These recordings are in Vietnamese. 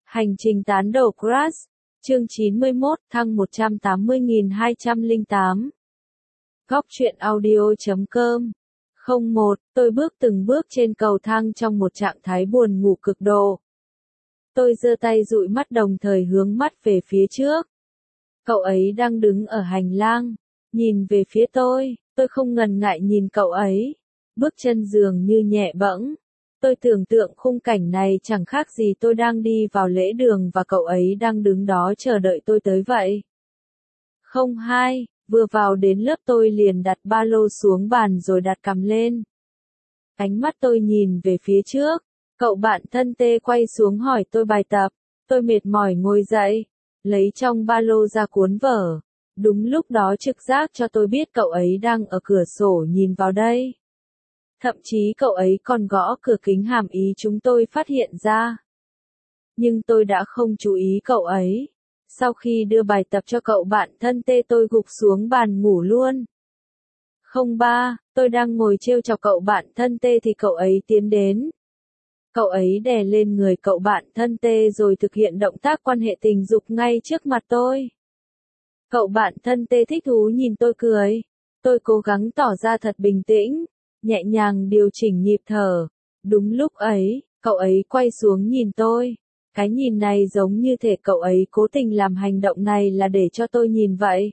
Hành trình tán đầu Crush, chương 91, thăng 180.208. Góc truyện audio.com 01, tôi bước từng bước trên cầu thang trong một trạng thái buồn ngủ cực độ. Tôi giơ tay dụi mắt đồng thời hướng mắt về phía trước. Cậu ấy đang đứng ở hành lang, nhìn về phía tôi không ngần ngại nhìn cậu ấy. Bước chân dường như nhẹ bẫng. Tôi tưởng tượng khung cảnh này chẳng khác gì tôi đang đi vào lễ đường và cậu ấy đang đứng đó chờ đợi tôi tới vậy. 02, vừa vào đến lớp tôi liền đặt ba lô xuống bàn rồi đặt cằm lên. Ánh mắt tôi nhìn về phía trước, cậu bạn thân Tê quay xuống hỏi tôi bài tập, tôi mệt mỏi ngồi dậy, lấy trong ba lô ra cuốn vở. Đúng lúc đó trực giác cho tôi biết cậu ấy đang ở cửa sổ nhìn vào đây. Thậm chí cậu ấy còn gõ cửa kính hàm ý chúng tôi phát hiện ra. Nhưng tôi đã không chú ý cậu ấy. Sau khi đưa bài tập cho cậu bạn thân Tê tôi gục xuống bàn ngủ luôn. 03, tôi đang ngồi trêu chọc cậu bạn thân Tê thì cậu ấy tiến đến. Cậu ấy đè lên người cậu bạn thân Tê rồi thực hiện động tác quan hệ tình dục ngay trước mặt tôi. Cậu bạn thân Tê thích thú nhìn tôi cười. Tôi cố gắng tỏ ra thật bình tĩnh, nhẹ nhàng điều chỉnh nhịp thở. Đúng lúc ấy, cậu ấy quay xuống nhìn tôi. Cái nhìn này giống như thể cậu ấy cố tình làm hành động này là để cho tôi nhìn vậy.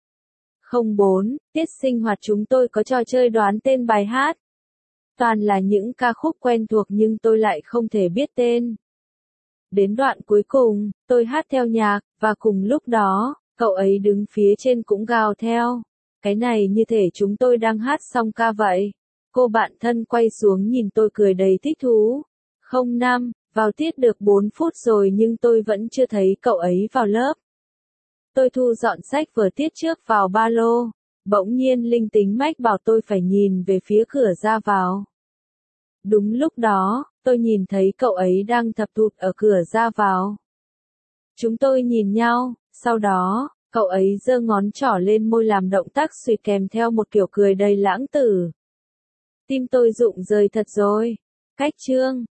04, tiết sinh hoạt chúng tôi có trò chơi đoán tên bài hát. Toàn là những ca khúc quen thuộc nhưng tôi lại không thể biết tên. Đến đoạn cuối cùng, tôi hát theo nhạc, và cùng lúc đó, cậu ấy đứng phía trên cũng gào theo. Cái này như thể chúng tôi đang hát xong ca vậy. Cô bạn thân quay xuống nhìn tôi cười đầy thích thú. 05, vào tiết được 4 phút rồi nhưng tôi vẫn chưa thấy cậu ấy vào lớp. Tôi thu dọn sách vở tiết trước vào ba lô. Bỗng nhiên linh tính mách bảo tôi phải nhìn về phía cửa ra vào. Đúng lúc đó, tôi nhìn thấy cậu ấy đang thập thụt ở cửa ra vào. Chúng tôi nhìn nhau, sau đó, cậu ấy giơ ngón trỏ lên môi làm động tác suýt kèm theo một kiểu cười đầy lãng tử. Tim tôi rụng rời thật rồi. Cách chương